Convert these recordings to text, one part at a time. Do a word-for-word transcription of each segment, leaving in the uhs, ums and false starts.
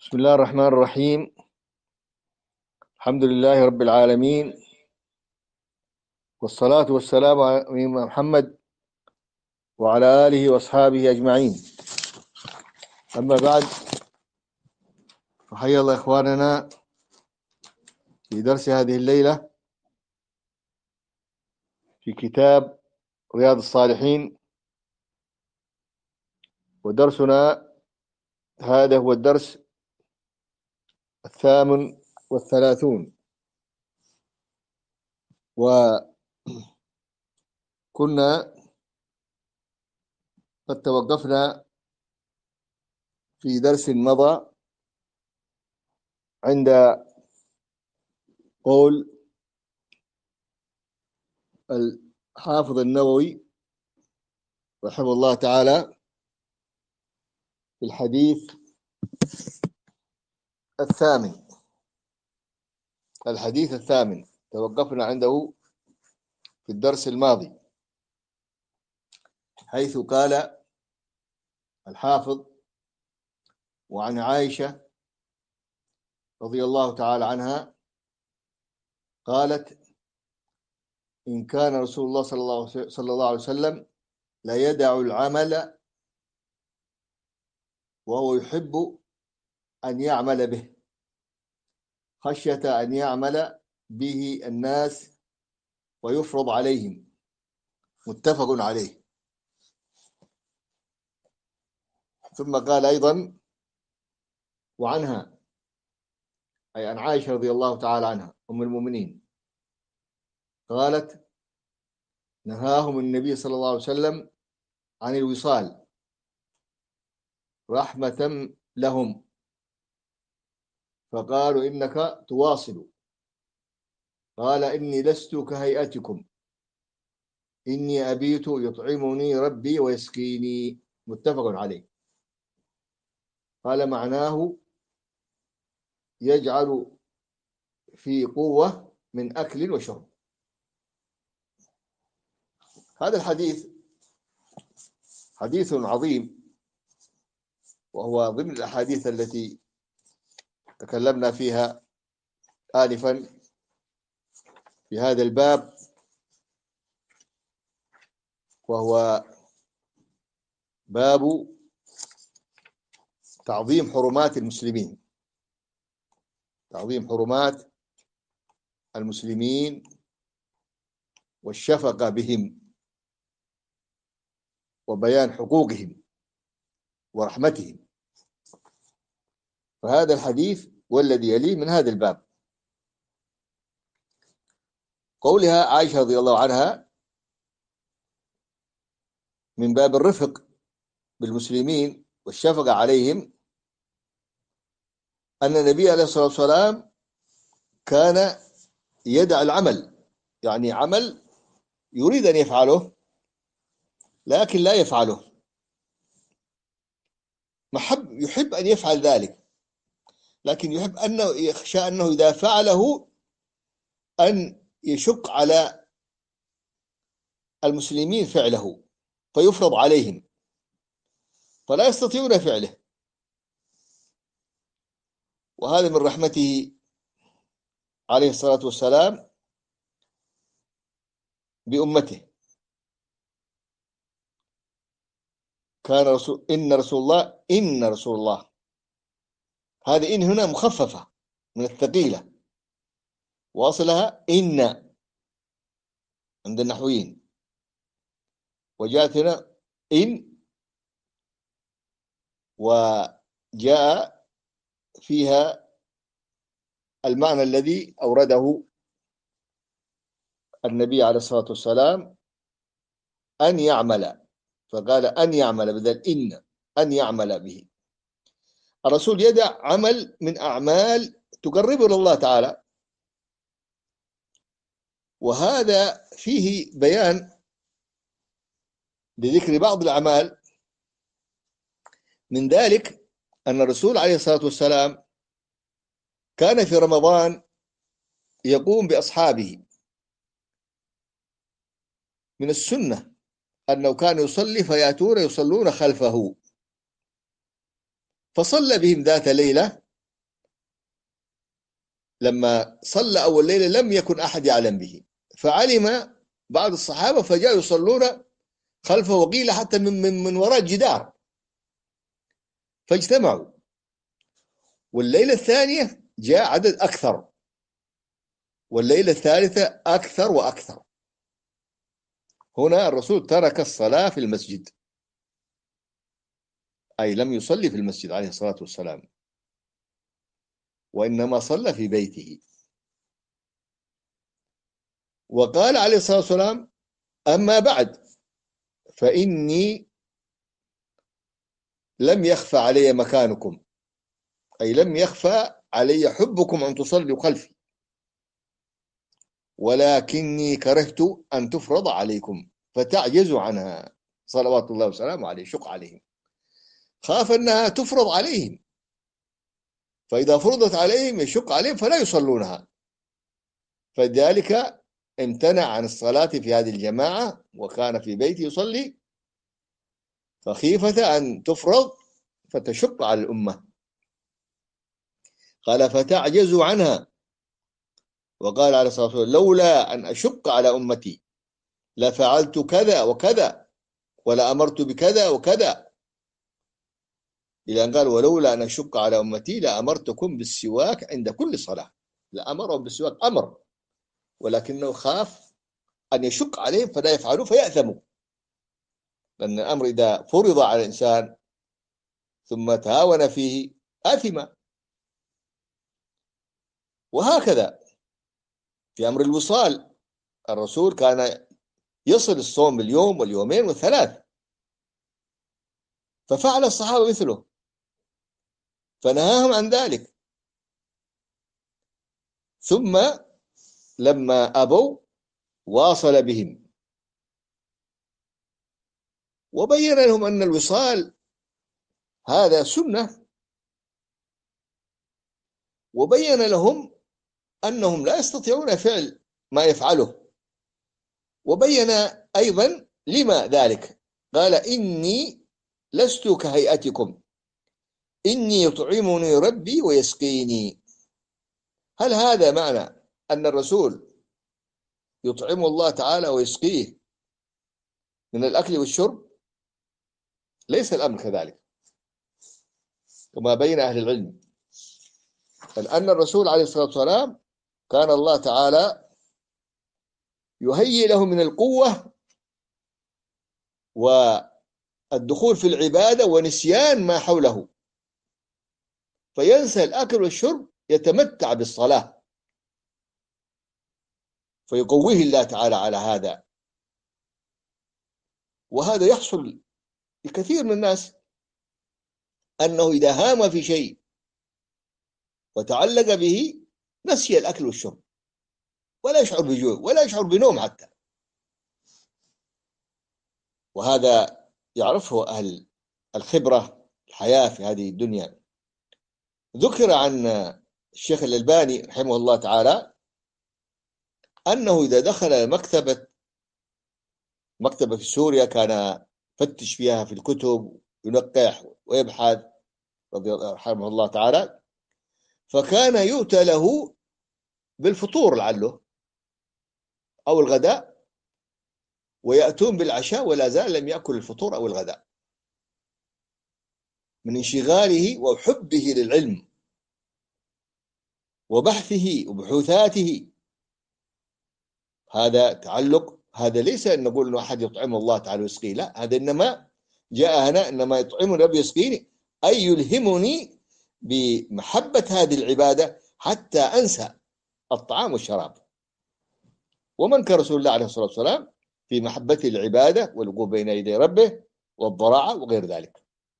بسم الله الرحمن الرحيم. الحمد لله رب العالمين، والصلاة والسلام على نبينا محمد وعلى آله وأصحابه أجمعين. أما بعد، فحيا الله إخواننا في درس هذه الليلة في كتاب رياض الصالحين، ودرسنا هذا هو الدرس الثامن والثلاثون. وكنا قد توقفنا في درس مضى عند قول الحافظ النووي رحمه الله تعالى في الحديث الثامن الحديث الثامن توقفنا عنده في الدرس الماضي، حيث قال الحافظ: وعن عائشة رضي الله تعالى عنها قالت: إن كان رسول الله صلى الله صلى الله عليه وسلم لا يدع العمل وهو يحب أن يعمل به خشية أن يعمل به الناس ويفرض عليهم. متفق عليه. ثم قال أيضا: وعنها، أي عن عائشة رضي الله تعالى عنها أم المؤمنين، قالت: نهاهم النبي صلى الله عليه وسلم عن الوصال رحمة لهم، فقالوا: إنك تواصل. قال: إني لست كهيئتكم، إني أبيت يطعمني ربي ويسقيني. متفق عليه. قال: معناه يجعل في قوة من أكل وشرب. هذا الحديث حديث عظيم، وهو ضمن الأحاديث التي تكلمنا فيها آنفا في هذا الباب، وهو باب تعظيم حرمات المسلمين تعظيم حرمات المسلمين والشفقة بهم وبيان حقوقهم ورحمتهم. فهذا الحديث والذي يليه من هذا الباب. قولها عائشة رضي الله عنها من باب الرفق بالمسلمين والشفقة عليهم، أن النبي عليه الصلاة والسلام كان يدع العمل، يعني عمل يريد أن يفعله لكن لا يفعله، محب يحب أن يفعل ذلك، لكن يحب أنه يخشى أنه إذا فعله أن يشق على المسلمين فعله فيفرض عليهم فلا يستطيعون فعله. وهذا من رحمته عليه الصلاة والسلام بأمته. كان رسول إن رسول الله إن رسول الله هذه إن هنا مخففة من الثقيلة، واصلها إن عند النحويين، وجاءت هنا إن وجاء فيها المعنى الذي أورده النبي عليه الصلاة والسلام: أن يعمل، فقال أن يعمل بدل إن، أن يعمل به. الرسول يدع عمل من أعمال تقربه إلى الله تعالى، وهذا فيه بيان لذكر بعض الأعمال. من ذلك أن الرسول عليه الصلاة والسلام كان في رمضان يقوم بأصحابه. من السنة أنه كان يصلي فيأتون يصلون خلفه، فصلى بهم ذات ليلة لما صلى أول ليلة لم يكن أحد يعلم به، فعلم بعض الصحابة فجاءوا يصلون خلفه، وقيل حتى من, من, من وراء الجدار، فاجتمعوا. والليلة الثانية جاء عدد أكثر، والليلة الثالثة أكثر وأكثر. هنا الرسول ترك الصلاة في المسجد، أي لم يصلي في المسجد عليه الصلاة والسلام، وإنما صلى في بيته. وقال عليه الصلاة والسلام: أما بعد فإني لم يخفى علي مكانكم، أي لم يخفى علي حبكم أن تصلوا خلفي، ولكني كرهت أن تفرض عليكم فتعجزوا عنها، صلوات الله وسلامه عليه. شق عليهم، خاف أنها تفرض عليهم، فإذا فرضت عليهم يشق عليهم فلا يصلونها، فلذلك امتنع عن الصلاة في هذه الجماعة، وكان في بيته يصلي، فخيفة أن تفرض فتشق على الأمة. قال: فتعجزوا عنها. وقال عليه الصلاة والسلام: لولا أن أشق على أمتي لفعلت كذا وكذا، ولا أمرت بكذا وكذا، إلى أن قال: ولولا أن أشق على أمتي لأمرتكم بالسواك عند كل صلاة. لأمرهم بالسواك أمر، ولكنه خاف أن يشق عليهم فلا يفعلوا فيأثموا، لأن الأمر إذا فرض على الإنسان ثم تهاون فيه آثم. وهكذا في أمر الوصال، الرسول كان يصل الصوم باليوم واليومين والثلاث، ففعل الصحابة مثله فنهاهم عن ذلك. ثم لما أبوا واصل بهم، وبين لهم أن الوصال هذا سنة، وبين لهم أنهم لا يستطيعون فعل ما يفعله، وبين أيضا لما ذلك. قال: إني لست كهيئتكم، إني يطعمني ربي ويسقيني. هل هذا معنى أن الرسول يطعم الله تعالى ويسقيه من الأكل والشرب؟ ليس الأمر كذلك، كما بين أهل العلم، بل أن الرسول عليه الصلاة والسلام كان الله تعالى يهيئ له من القوة والدخول في العبادة ونسيان ما حوله، فينسى الأكل والشرب، يتمتع بالصلاة، فيقويه الله تعالى على هذا. وهذا يحصل لكثير من الناس، أنه إذا هام في شيء وتعلق به نسي الأكل والشرب، ولا يشعر بجوع ولا يشعر بنوم حتى. وهذا يعرفه أهل الخبرة الحياة في هذه الدنيا. ذكر عن الشيخ الألباني رحمه الله تعالى أنه إذا دخل مكتبة مكتبة في سوريا كان فتش فيها في الكتب، ينقح ويبحث رحمه الله تعالى، فكان يؤتى له بالفطور لعله أو الغداء، ويأتون بالعشاء ولا زال لم يأكل الفطور أو الغداء، من انشغاله وحبه للعلم وبحثه وبحوثاته. هذا تعلق، هذا ليس أن نقول أنه أحد يطعم الله تعالى ويسقيه، لا، هذا إنما جاء هنا إنما يطعمني ربي يسقيني، أي يلهمني بمحبة هذه العبادة حتى أنسى الطعام والشراب. ومن كرسول الله عليه الصلاة والسلام في محبته العبادة والوقوف بين يدي ربه والضراعة وغير ذلك.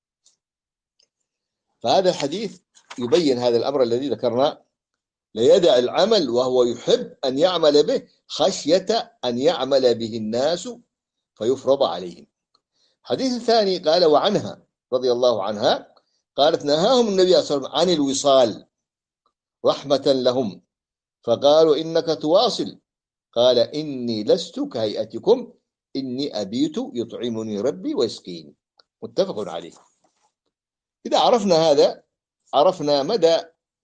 فهذا الحديث يبين هذا الأمر الذي ذكرنا: ليدع العمل وهو يحب أن يعمل به خشية أن يعمل به الناس فيفرض عليهم. حديث الثاني قال: وعنها رضي الله عنها قالت: نهاهم النبي صلى الله عليه وسلم عن الوصال رحمة لهم، فقالوا: إنك تواصل. قال: إني لست كهيئتكم، إني أبيت يطعمني ربي ويسقيني. متفق عليه. إذا عرفنا هذا عرفنا مدى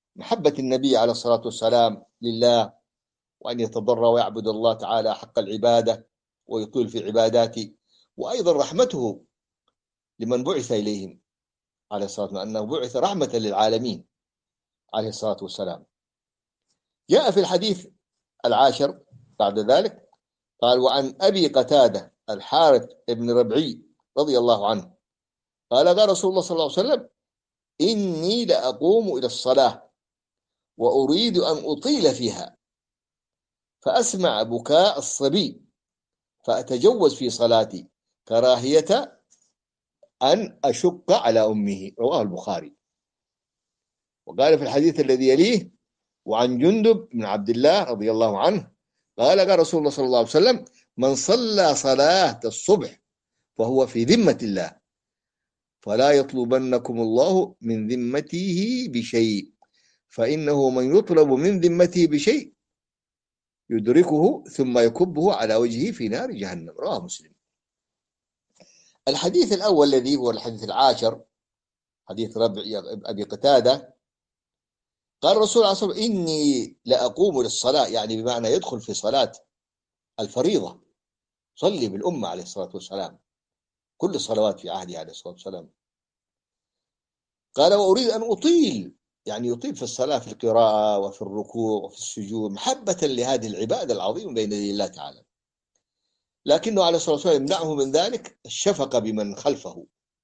محبة النبي عليه الصلاة والسلام لله، وأن يتضرع ويعبد الله تعالى حق العبادة ويطيل في عباداته، وأيضا رحمته لمن بعث إليهم عليه الصلاة والسلام، أنه بعث رحمة للعالمين عليه الصلاة والسلام. جاء في الحديث العاشر بعد ذلك قال: وعن أبي قتادة الحارث بن ربعي رضي الله عنه قال: قال رسول الله صلى الله عليه وسلم: إني لأقوم إلى الصلاة وأريد أن أطيل فيها، فأسمع بكاء الصبي فأتجوز في صلاتي كراهية أن أشق على أمه. رواه البخاري. وقال في الحديث الذي يليه: وعن جندب بن عبد الله رضي الله عنه قال: قال رسول الله صلى الله عليه وسلم: من صلى صلاة الصبح فهو في ذمة الله، فلا يطلبنكم الله من ذمته بشيء، فإنه من يطلب من ذمته بشيء يدركه ثم يكبه على وجهه في نار جهنم. رواه مسلم. الحديث الأول الذي هو الحديث العاشر، حديث ربع أبي قتادة، قال الرسول عليه الصلاة والسلام: إني لأقوم للصلاة، يعني بمعنى يدخل في صلاة الفريضة، صلي بالأمة عليه الصلاة والسلام كل الصلوات في عهده عليه الصلاة والسلام. قال: وأريد أن أطيل، يعني يطيل في الصلاة، في القراءة وفي الركوع وفي السجود، محبة لهذه العبادة العظيمة بين يدي الله تعالى. لكنه عليه الصلاة والسلام يمنعه من ذلك الشفقة بمن خلفه.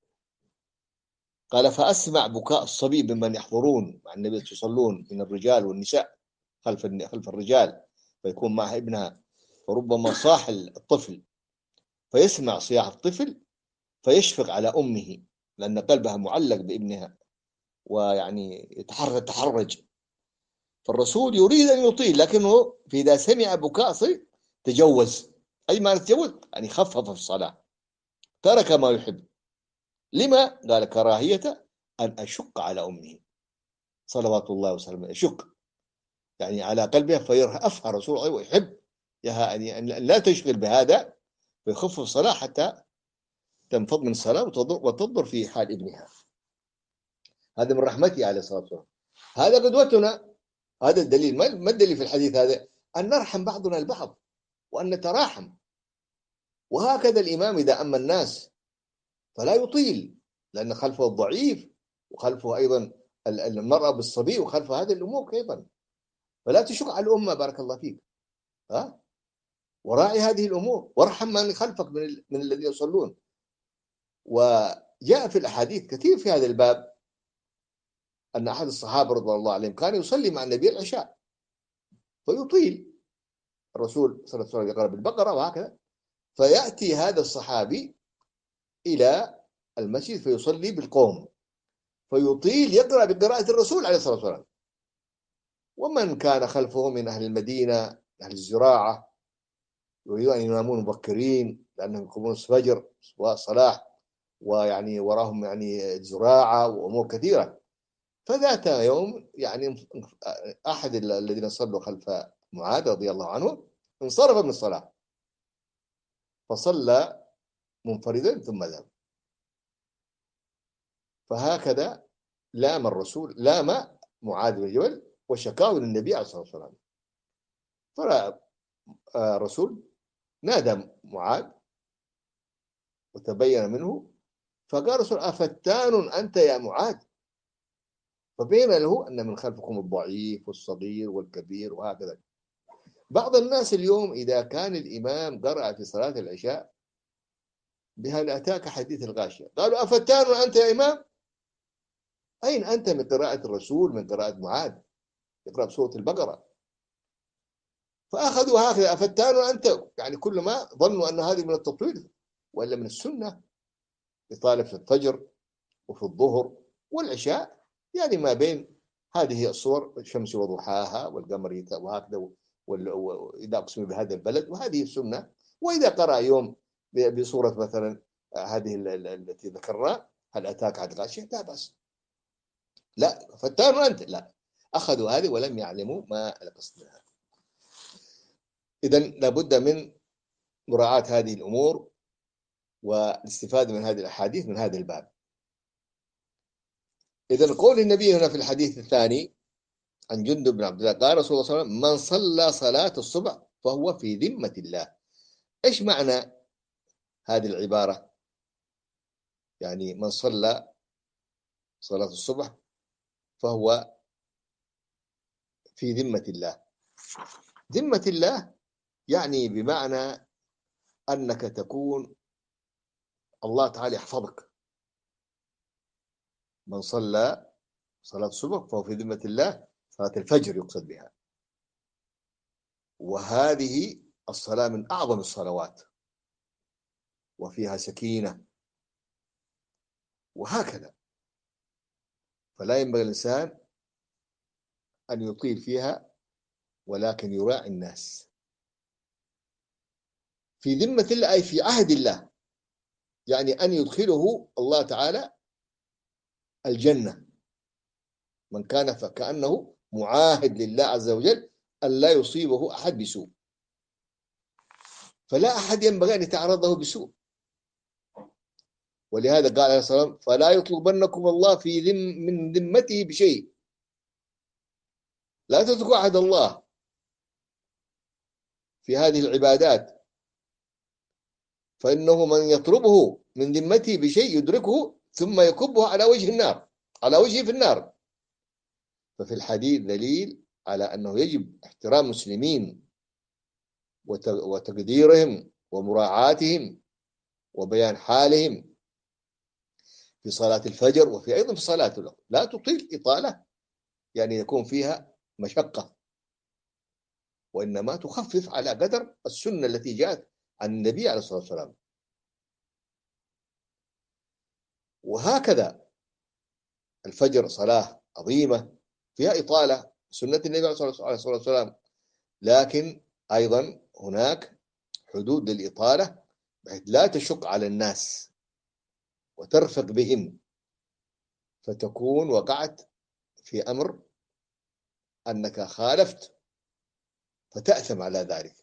قال: فأسمع بكاء الصبي بمن يحضرون مع النبي يصلون من الرجال والنساء خلف خلف الرجال، فيكون معها ابنها، فربما صاح الطفل فيسمع صياح الطفل فيشفق على أمه لأن قلبها معلق بابنها ويعني يتحرج تحرج. فالرسول يريد أن يطيل، لكنه في إذا سمع بكاء صبي تجوز. أي ما تجوز يعني خفف في الصلاة، ترك ما يحب. لما؟ قال: كراهية أن أشق على أمه صلوات الله وسلامه. أشق يعني على قلبها، فيفهم رسول الله ويحب يعني أن لا تشغل بهذا، فيخفف الصلاة حتى تنفض من الصلاة وتضر في حال ابنها. هذا من رحمته عليه الصلاة والسلام. هذا قدوتنا. هذا الدليل. ما الدليل في الحديث هذا؟ أن نرحم بعضنا البعض وأن نتراحم. وهكذا الإمام إذا أما الناس فلا يطيل، لأن خلفه الضعيف وخلفه أيضا المرأة بالصبي وخلفه هذه الأمور أيضا، فلا تشق على الأمة. بارك الله فيك. ها؟ وراعي هذه الأمور وارحم من خلفك من, من الذين يصلون. وجاء في الأحاديث كثير في هذا الباب أن أحد الصحابة رضي الله عليهم كان يصلي مع النبي العشاء فيطيل. الرسول صلى الله عليه وسلم يقرأ بالبقرة وهكذا، فيأتي هذا الصحابي إلى المسجد فيصلي بالقوم فيطيل يقرأ بقراءة الرسول عليه الصلاة والسلام. ومن كان خلفه من أهل المدينة أهل الزراعة يريدون أن ينامون مبكرين لأنهم يقومون الفجر والصلاة، ويعني وراهم يعني زراعة وأمور كثيرة. فذات يوم يعني أحد الذين صلوا خلف معاذ رضي الله عنه انصرف من الصلاة فصلى منفردا ثم ذهب. فهكذا لام الرسول لام معاذ بن جبل وشكاه للنبي عليه الصلاة والسلام. فرأى الرسول نادى معاذ وتبين منه، فقال الرسول: أفتان أنت يا معاذ؟ فبين له أن من خلفكم الضعيف والصغير والكبير وهكذا. بعض الناس اليوم إذا كان الإمام قرأ في صلاة العشاء بهل أتاك حديث الغاشية، قالوا: أفتان أنت يا إمام؟ أين أنت من قراءة الرسول من قراءة معاذ يقرأ بسورة البقرة؟ فأخذوا هكذا: أفتان أنت، يعني كل ما ظنوا أن هذه من التطويل وإلا من السنة. يطالب في الفجر وفي الظهر والعشاء، يعني ما بين هذه الصور الشمس وضحاها والقمر وهكذا، وإذا أقسم بهذا البلد، وهذه السنة. وإذا قرأ يوم بصورة مثلا هذه التي ذكرنا هل أتاك حديث الغاشية لا بأس. لا فتان أنت، لا، أخذوا هذه ولم يعلموا ما القصد منها. إذن لابد من مراعاة هذه الأمور والاستفادة من هذه الأحاديث من هذا الباب. إذن قول النبي هنا في الحديث الثاني عن جندب بن عبد الله قال رسول الله صلى الله عليه وسلم: من صلى صلاة الصبح فهو في ذمة الله. إيش معنى هذه العبارة؟ يعني من صلى صلاة الصبح فهو في ذمة الله. ذمة الله يعني بمعنى أنك تكون الله تعالى يحفظك. من صلى صلاة الصبح فهو في ذمة الله، صلاة الفجر يقصد بها، وهذه الصلاة من أعظم الصلوات وفيها سكينة وهكذا، فلا ينبغي الإنسان أن يطيل فيها ولكن يراعي الناس. في ذمة الله أي في عهد الله، يعني أن يدخله الله تعالى الجنة من كان فكأنه معاهد لله عز وجل أن لا يصيبه أحد بسوء، فلا أحد ينبغي أن يتعرضه بسوء. ولهذا قال عليه الصلاة والسلام: فلا يطلبنكم الله في ذم من ذمته بشيء. لا تتركوا عهد الله في هذه العبادات، فإنه من يطلبه من ذمته بشيء يدركه ثم يكبه على وجه النار، على وجهه في النار. ففي الحديث دليل على أنه يجب احترام المسلمين وتقديرهم ومراعاتهم وبيان حالهم في صلاة الفجر وفي أيضا في صلاة الأخرى. لا تطيل إطالة يعني يكون فيها مشقة، وإنما تخفف على قدر السنة التي جاءت عن النبي عليه الصلاة والسلام. وهكذا الفجر صلاة عظيمة فيها إطالة، سنة النبي عليه الصلاة والسلام، لكن أيضا هناك حدود للإطالة بحيث لا تشق على الناس وترفق بهم، فتكون وقعت في أمر أنك خالفت فتأثم على ذلك،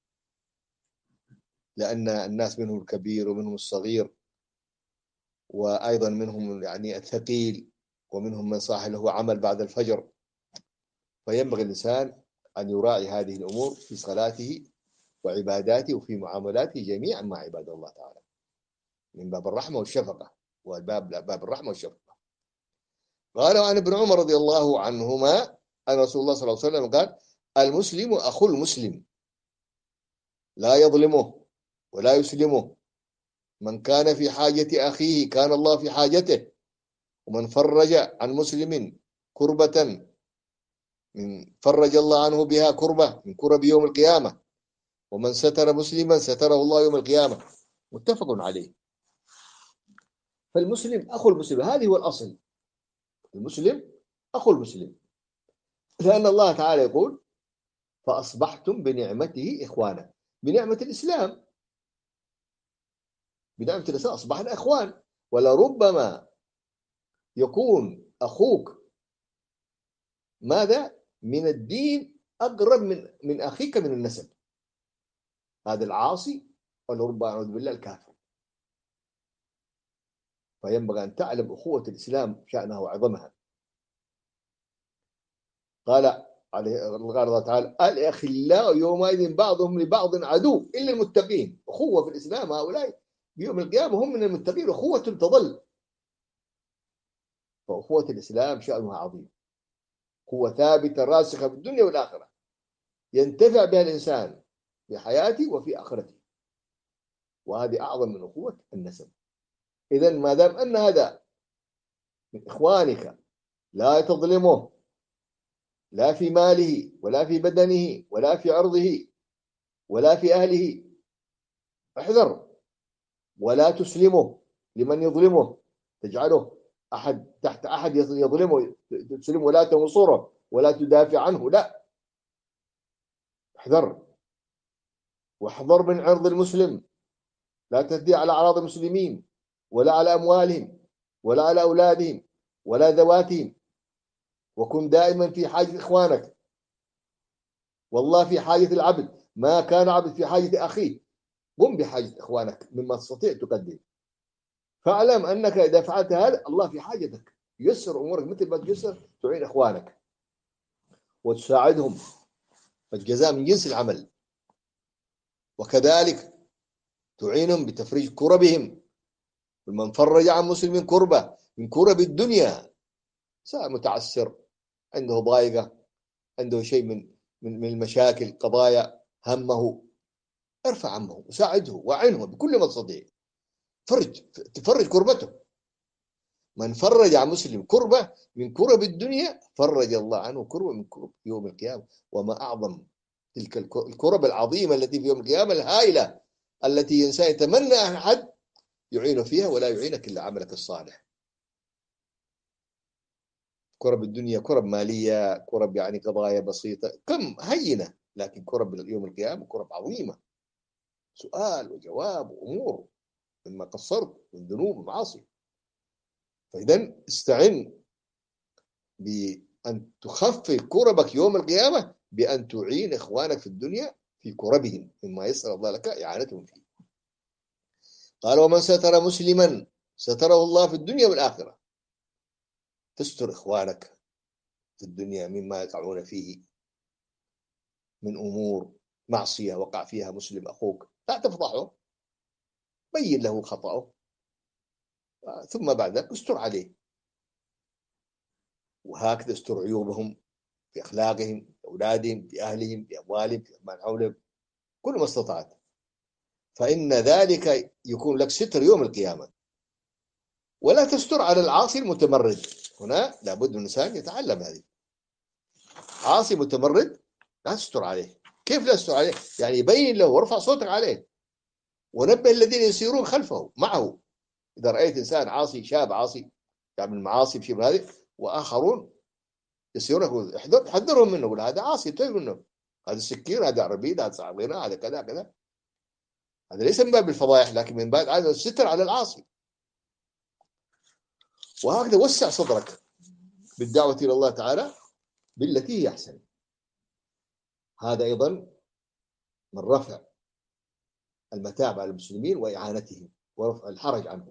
لأن الناس منهم الكبير ومنهم الصغير، وأيضا منهم يعني الثقيل، ومنهم من صاح له عمل بعد الفجر. فينبغي الإنسان أن يراعي هذه الأمور في صلاته وعباداته وفي معاملاته جميعا مع عباد الله تعالى، من باب الرحمة والشفقة، والباب باب الرحمة والشفقة. قال عن ابن عمر رضي الله عنهما أن رسول الله صلى الله عليه وسلم قال: المسلم أخو المسلم لا يظلمه ولا يسلمه، من كان في حاجة أخيه كان الله في حاجته، ومن فرج عن مسلم كربة من فرج الله عنه بها كربة من كرب يوم القيامة، ومن ستر مسلما ستره الله يوم القيامة. متفق عليه. فالمسلم أخو المسلم، هذه هو الأصل، المسلم أخو المسلم، لأن الله تعالى يقول: فأصبحتم بنعمته إخوانا. بنعمة الإسلام، بنعمة الإسلام أصبحنا إخوان. ولربما يكون أخوك ماذا من الدين أقرب من من أخيك من النسب، هذا العاصي، ولربما أعوذ بالله الكافر. فينبغي أن تعلم أخوة الإسلام شأنها وعظمها. قال عليه الله تعالى: الأخلاء يومئذ بعضهم لبعض عدو إلا المتقين. أخوة في الإسلام هؤلاء بيوم القيامة هم من المتقين، أخوة تظل. فأخوة الإسلام شأنها عظيم، قوة ثابتة راسخة في الدنيا والآخرة، ينتفع بها الإنسان في حياته وفي آخرته، وهذه أعظم من أخوة النسب. إذن ما دام أن هذا من إخوانك لا تظلمه لا في ماله ولا في بدنه ولا في عرضه ولا في أهله، احذر، ولا تسلمه لمن يظلمه، تجعله أحد تحت أحد يظلمه، تسلمه ولا تنصره ولا تدافع عنه، لا، احذر. واحذر من عرض المسلم، لا تدي على أعراض المسلمين ولا على أموالهم ولا على أولادهم ولا ذواتهم، وكن دائما في حاجة إخوانك. والله في حاجة العبد، ما كان عبد في حاجة أخيه، قم بحاجة إخوانك مما تستطيع تقدم. فاعلم أنك إذا فعلت هذا الله في حاجتك، يسر أمورك مثل ما تيسر تعين إخوانك. وتساعدهم، فالجزاء من جنس العمل. وكذلك تعينهم بتفريج كربهم، من فرج عن مسلم كربة من كرب الدنيا، سواء متعسر، عنده ضائقة، عنده شيء من من من المشاكل، قضايا همه، ارفع عنه وساعده وعنه بكل ما تستطيع، فرج تفرج كربته. من فرج عن مسلم كربة من كرب الدنيا فرج الله عنه كربة من كرب يوم القيامة. وما أعظم تلك الكرب العظيمة التي في يوم القيامة الهائلة، التي الإنسان يتمنى أن أحد يعينه فيها ولا يعينك إلا عملك الصالح. كرب الدنيا كرب مالية، كرب يعني قضايا بسيطة كم هينة، لكن كرب يوم القيامة كرب عظيمة، سؤال وجواب وأمور مما قصرت من ذنوب ومعاصي. فإذا استعن بأن تخفف كربك يوم القيامة بأن تعين إخوانك في الدنيا في كربهم مما يسر الله لك إعانتهم فيه. قال ومن ستر مسلما ستره الله في الدنيا والآخرة. تستر إخوانك في الدنيا مما يقعون فيه من أمور معصية وقع فيها مسلم أخوك، لا تفضحه، بين له خطأه، ثم بعد ذلك استر عليه، وهكذا استر عيوبهم في أخلاقهم، في أولادهم، في أهلهم، في أموالهم، في من حولهم، كل ما استطعت، فإن ذلك يكون لك ستر يوم القيامة. ولا تستر على العاصي المتمرد. هنا لابد من الإنسان يتعلم هذه. عاصي متمرد لا تستر عليه. كيف لا تستر عليه؟ يعني يبين له وارفع صوتك عليه، ونبه الذين يسيرون خلفه معه. إذا رأيت إنسان عاصي، شاب عاصي يعمل معاصي بشيء من هذه، وآخرون يسيرون، احذر حذرهم منه، ولا هذا عاصي، انتبه منه، هذا السكين، هذا عربيد، هذا صعبينة، هذا كذا كذا. هذا ليس من باب الفضائح، لكن من باب عدم الستر على العاصي. وهكذا وسع صدرك بالدعوة إلى الله تعالى بالتي هي أحسن. هذا أيضا من رفع المتاعب على المسلمين وإعانتهم ورفع الحرج عنهم.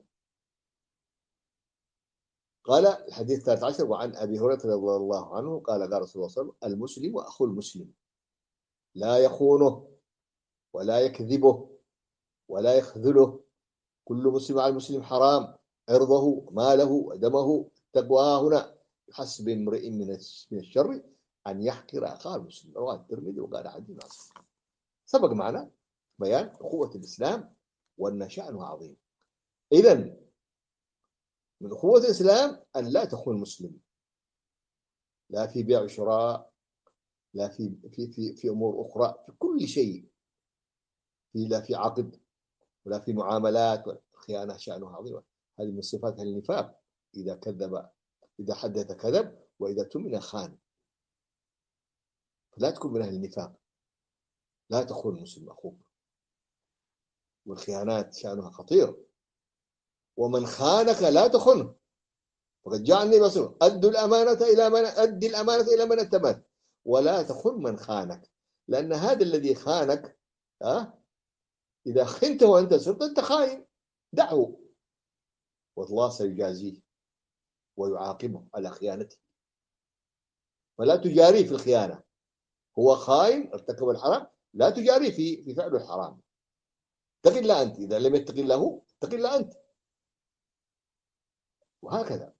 قال الحديث الثالث عشر وعن أبي هريرة رضي الله عنه قال قال رسول الله صلى الله عليه وسلم المسلم أخو المسلم لا يخونه ولا يكذبه ولا يخذله، كل مسلم على المسلم حرام، عرضه ماله ودمه. تقوى هنا حسب امرئ من الشر أن يحقر أخاه المسلم. رواه الترمذي وقال حديث حسن. سبق معنا بيان أخوة الإسلام وأن شأنها عظيم. إذن من أخوة الإسلام أن لا تخون المسلم، لا في بيع وشراء، لا في في في في أمور أخرى، في كل شيء، في لا في عقد ولا في معاملات. والخيانة شأنها عظيم، هذه من صفات النفاق. إذا كذب، إذا حدث كذب، وإذا تمن خان. فلا تكون من أهل النفاق، لا تخون المسلم أخوك. والخيانات شأنها خطير. ومن خانك لا تخنه، فقد جاء النبي صلى الله عليه وسلم أدوا الأمانة إلى من أدي الأمانة إلى من ائتمن ولا تخن من خانك. لأن هذا الذي خانك أه؟ إذا خنته وأنت صرت أنت خاين، دعه والله سيجازيه ويعاقبه على خيانته. فلا تجاريه في الخيانة، هو خاين ارتكب الحرام، لا تجاريه في في فعل الحرام. اتق الله أنت، إذا لم يتق الله هو اتق الله أنت. وهكذا.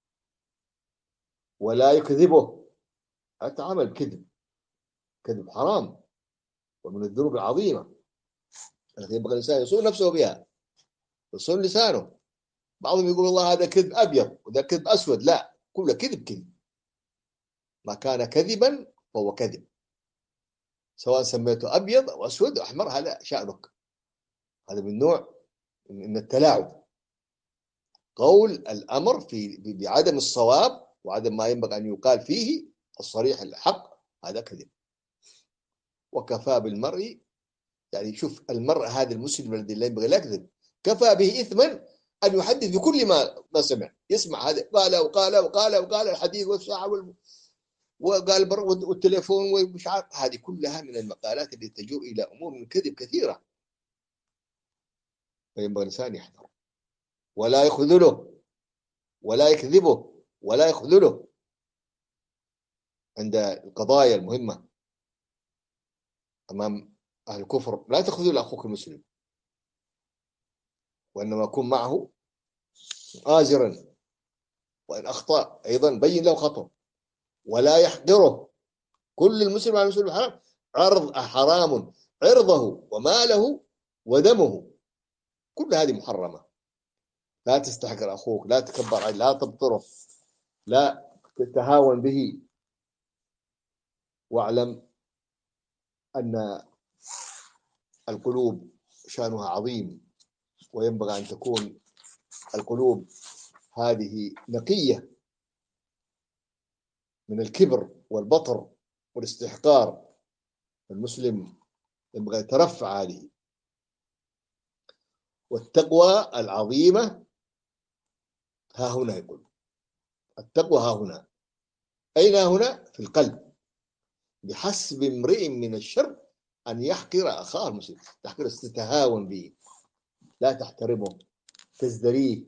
ولا يكذبه، حتى عمل كذب، كذب حرام ومن الذنوب العظيمة التي ينبغي الإنسان يصون نفسه بها، يصون لسانه. بعضهم يقول والله هذا كذب أبيض وذا كذب أسود، لا، كله كذب كذب. ما كان كذبا فهو كذب، سواء سميته أبيض أو أسود أو أحمر، هذا شأنك. هذا من نوع من التلاعب. قول الأمر في بعدم الصواب وعدم ما ينبغي أن يقال فيه الصريح الحق، هذا كذب. وكفى بالمرء، يعني شوف المرء هذا المسلم الذي لا ينبغي لا يكذب، كفى به إثما أن يحدث بكل ما ما سمع. يسمع هذا قال وقال وقال وقال الحديث والساعة وال... وقال بر والتليفون ومش عارف، هذه كلها من المقالات التي تجر إلى أمور من كذب كثيرة. فينبغي الإنسان يحذر ولا يخذله ولا يكذبه ولا يخذله. عند القضايا المهمة أمام أهل الكفر لا تخذل أخوك المسلم، وإنما كن معه آزرا، وإن أخطأ أيضا بين له خطأ ولا يحقره. كل المسلم على المسلم حرام، عرض حرام عرضه وماله ودمه، كل هذه محرمة. لا تستحقر أخوك، لا تكبر عليه، لا تبطره، لا تتهاون به. واعلم أن القلوب شأنها عظيم، وينبغي أن تكون القلوب هذه نقية من الكبر والبطر والاستحقار. المسلم ينبغي يترفع هذه. والتقوى العظيمة ها هنا، يقول التقوى ها هنا. أين هنا؟ في القلب. بحسب امرئ من الشر أن يحقر أخاه المسلم. تحقر، تتهاون به، لا تحترمه، تزدريه.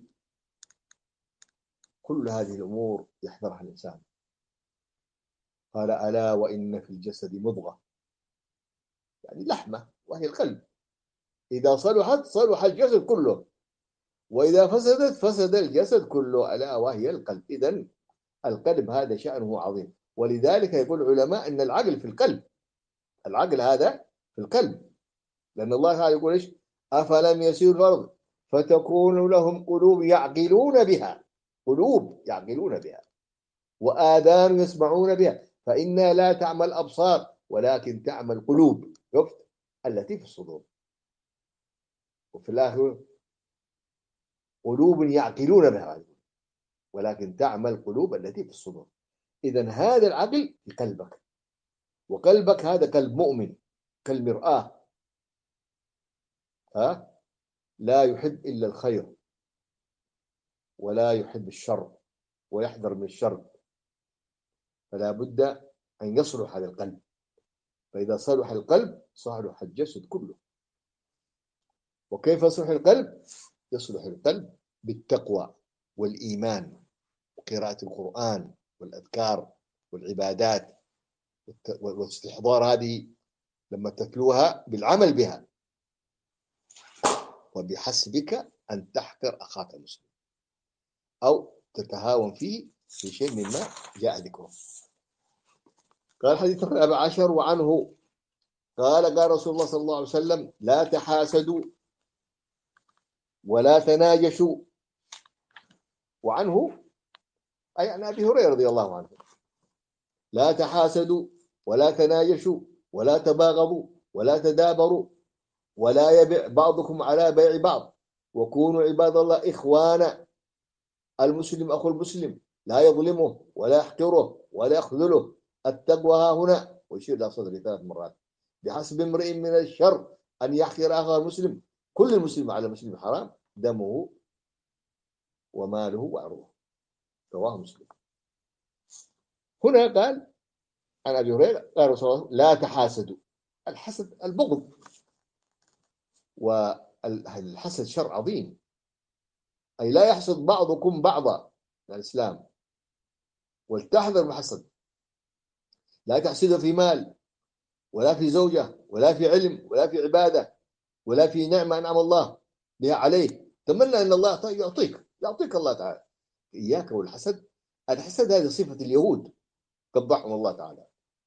كل هذه الأمور يحذرها الإنسان. قال ألا وإن في الجسد مضغة، يعني لحمة وهي القلب، إذا صلحت صلح الجسد كله، وإذا فسدت فسد الجسد كله، ألا وهي القلب. إذن القلب هذا شأنه عظيم. ولذلك يقول العلماء أن العقل في القلب. العقل هذا في القلب، لأن الله تعالى يقول إيش؟ أفلم يسيروا الأرض فتكون لهم قلوب يعقلون بها، قلوب يعقلون بها، وآذان يسمعون بها، فإنها لا تعمى الأبصار ولكن تعمى القلوب التي في الصدور. وفي الآخر قلوب يعقلون بها ولكن تعمى القلوب التي في الصدور. إذن هذا العقل في قلبك، وقلبك هذا قلب مؤمن كالمرآة، ها؟ لا يحب إلا الخير ولا يحب الشر ويحذر من الشر. فلا بد أن يصلح هذا القلب. فإذا صلح القلب صلح الجسد كله. وكيف يصلح القلب؟ يصلح القلب بالتقوى والإيمان وقراءة القرآن والأذكار والعبادات واستحضار هذه لما تتلوها بالعمل بها. وبحسبك أن تحقر أخاك المسلم أو تتهاون فيه في شيء مما جاء ذكره. قال حديث الرابع عشر وعنه قال قال رسول الله صلى الله عليه وسلم لا تحاسدوا ولا تناجشوا. وعنه أي عن أبي هريرة رضي الله عنه لا تحاسدوا ولا تناجشوا ولا تباغضوا ولا تدابروا ولا يبيع بعضكم على بيع بعض وكونوا عباد الله إخوانا. المسلم أخو المسلم لا يظلمه ولا يحقره ولا يخذله. التقوى ها هنا، ويشير إلى صدره ثلاث مرات. بحسب امرئ من الشر أن يحقر أخاه المسلم. كل المسلم على المسلم حرام دمه وماله وعرضه. رواه مسلم. هنا قال عن أبي هريرة قال رسول الله لا تحاسدوا. الحسد البغض، والحسد شر عظيم، أي لا يحسد بعضكم بعضا. الإسلام ولتحذر من الحسد. لا تحسده في مال ولا في زوجة ولا في علم ولا في عبادة ولا في نعمة أنعم الله بها عليه. تمنى أن الله يعطيك يعطيك الله تعالى. إياك والحسد. الحسد هذه صفة اليهود قبحهم الله تعالى،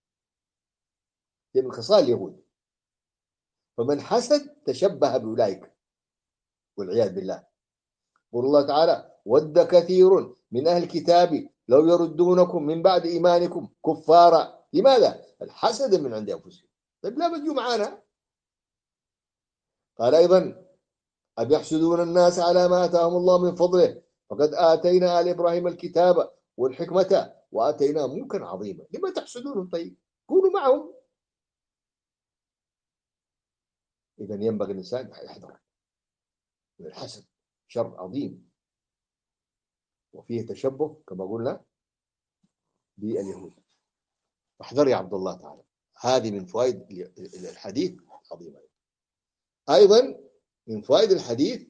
هي من خصال اليهود. فمن حسد تشبه بأولئك والعياذ بالله. يقول الله تعالى ود كثير من أهل الكتاب لو يردونكم من بعد إيمانكم كفارا. لماذا؟ الحسد من عند أنفسهم. طيب لا بجوا معانا. قال أيضا أم يحسدون الناس على ما آتاهم الله من فضله فقد آتينا آل إبراهيم الكتاب والحكمة وآتيناهم ملكا عظيما. لما تحسدونهم؟ طيب كونوا معهم. إذا ينبغي الإنسان يحذر من الحسد، شر عظيم وفيه تشبه كما قلنا باليهود. واحذر يا عبد الله تعالى. هذه من فوائد الحديث العظيمة. أيضا من فوائد الحديث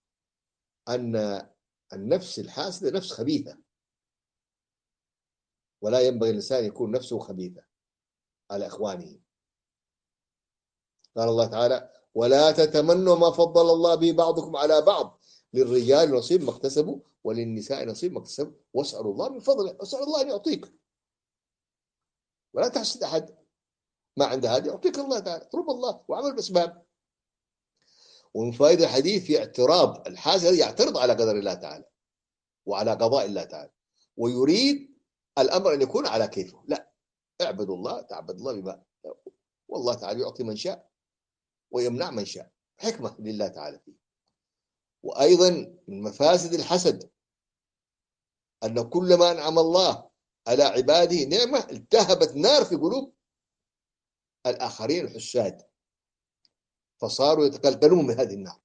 أن النفس الحاسدة نفس خبيثة ولا ينبغي الإنسان يكون نفسه خبيثة على إخوانه. قال الله تعالى: ولا تتمنوا ما فضل الله به بعضكم على بعض، للرجال نصيب ما اكتسبوا وللنساء نصيب ما اكتسبوا واسألوا الله من فضله، واسأل الله أن يعطيك، ولا تحسد أحد ما عنده هذا يعطيك الله تعالى، اطلب الله وعمل الأسباب. ومن فائدة الحديث في اعتراض الحاسد، يعترض على قدر الله تعالى وعلى قضاء الله تعالى، ويريد الأمر أن يكون على كيفه. لا، اعبدوا الله، تعبد الله بما، والله تعالى يعطي من شاء ويمنع من شاء، حكمة لله تعالى فيه. وأيضا من مفاسد الحسد أن كلما أنعم الله على عباده نعمة التهبت نار في قلوب الآخرين الحساد، فصاروا يتقلقلون من هذه النار.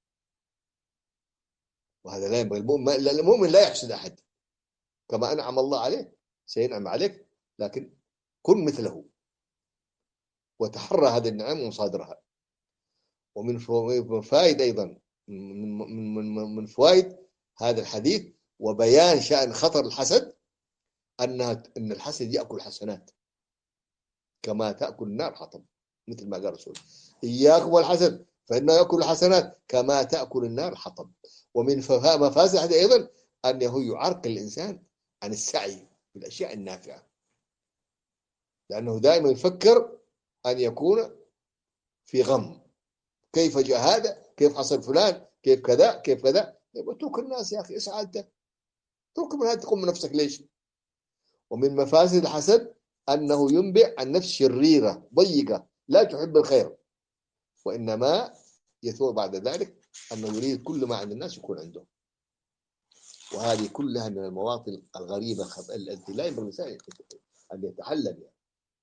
وهذا لا ينبغي. المؤمن, المؤمن لا يحسد أحد، كما أنعم الله عليه سينعم عليك، لكن كن مثله وتحرى هذه النعم ومصادرها. ومن فوائد أيضا من من من من فوائد هذا الحديث وبيان شأن خطر الحسد أنها أن الحسد يأكل حسنات كما تأكل النار حطب، مثل ما قال رسول: إياكم والحسد فإنه يأكل الحسنات كما تأكل النار حطب. ومن مفاسد الحديث أيضا أنه يعرقل الإنسان عن السعي في الأشياء النافعة، لأنه دائما يفكر أن يكون في غم، كيف جاء هذا، كيف حصل فلان، كيف كذا كيف كذا. اترك الناس يا أخي، اسعى أنت، اترك من هذا، تقوم من نفسك ليش. ومن مفاسد الحسد أنه ينبئ عن نفس شريرة ضيقة لا تحب الخير، وإنما يثور بعد ذلك أنه يريد كل ما عند الناس يكون عنده. وهذه كلها من المواطن الغريبة التي لا ينبغي الإنسان أن يتحلى بها.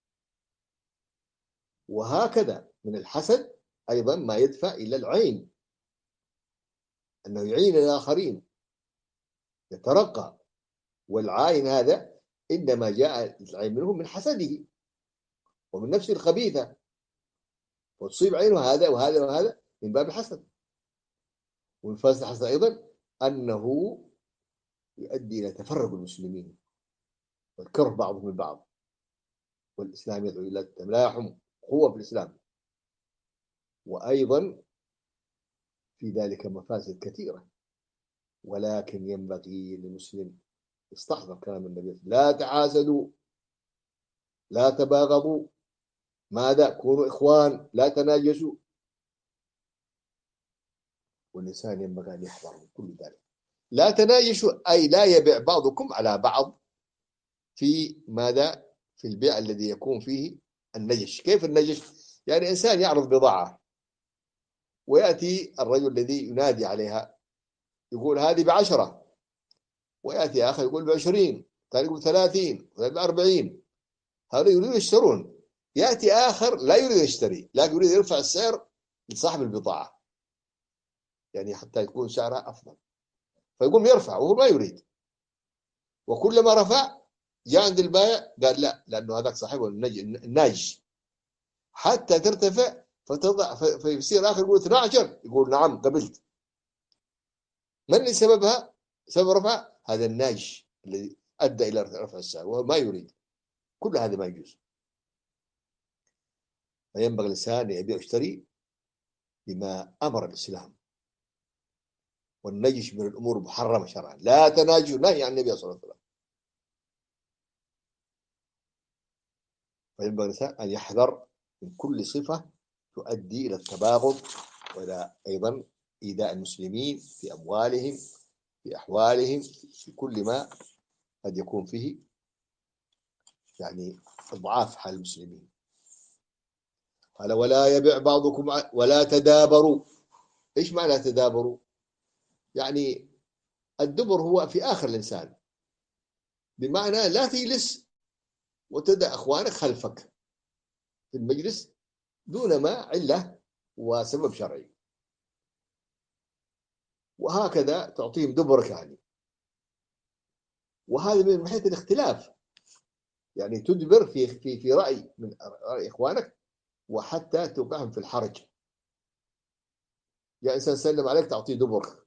وهكذا من الحسد أيضا ما يدفع إلى العين، أنه يعين الآخرين يترقى، والعين هذا إنما جاء العين منه من حسده ومن نفسه الخبيثة، وتصيب عينه هذا وهذا وهذا من باب الحسد. ومن فاسد الحسد أيضا أنه يؤدي إلى تفرق المسلمين والكره بعضهم من بعض، والإسلام يدعو إلى التلاحم، قوة في الإسلام. وأيضا في ذلك مفاسد كثيرة، ولكن ينبغي للمسلم يستحضر كلام النبي: لا تعاسدوا، لا تباغضوا، ماذا؟ كونوا إخوان، لا تناجسوا. والإنسان ينبغي أن يحذر من كل ذلك. لا تناجسوا أي لا يبيع بعضكم على بعض في ماذا؟ في البيع الذي يكون فيه النجش. كيف النجش؟ يعني إنسان يعرض بضاعة ويأتي الرجل الذي ينادي عليها يقول هذه بعشرة، ويأتي آخر يقول بعشرين، ثاني يقول ثلاثين، ثاني بأربعين. هؤلاء يريدون يشترون. يأتي آخر لا يريد يشتري، لكن يريد يرفع السعر لصاحب البضاعة، يعني حتى يكون سعرها أفضل، فيقوم يرفع وهو ما يريد. وكلما رفع جاء عند البائع قال لا، لأنه هذاك صاحبه الناج، حتى ترتفع فتضع، فيصير آخر يقول اثنا عشر، يقول نعم قبلت. من اللي سببها؟ سبب رفع هذا الناج الذي أدى إلى رفع السعر وهو ما يريد. كل هذا ما يجوز. فينبغي الإنسان يبيع ويشتري بما أمر الإسلام، والنجش من الأمور محرمة شرعا. لا تناجشوا، نهي عن النبي صلى الله عليه وسلم. فينبغي الإنسان أن يحذر من كل صفة تؤدي إلى التباغض، وإلى أيضا إيذاء المسلمين في أموالهم، في أحوالهم، في كل ما قد يكون فيه يعني إضعاف حال المسلمين. قال: ولا يبيع بعضكم ولا تدابروا. إيش معنى تدابروا؟ يعني الدبر هو في آخر الإنسان، بمعنى لا تجلس وتدع أخوانك خلفك في المجلس دون ما علة وسبب شرعي، وهكذا تعطيهم دبرك يعني. وهذا من حيث الاختلاف، يعني تدبر في في في رأي من رأي إخوانك، وحتى توقعهم في الحرج. يا إنسان سلم عليك تعطيه دبرك،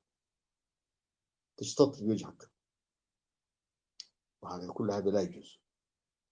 تشتط في وجهك، وهذا كل هذا لا يجوز.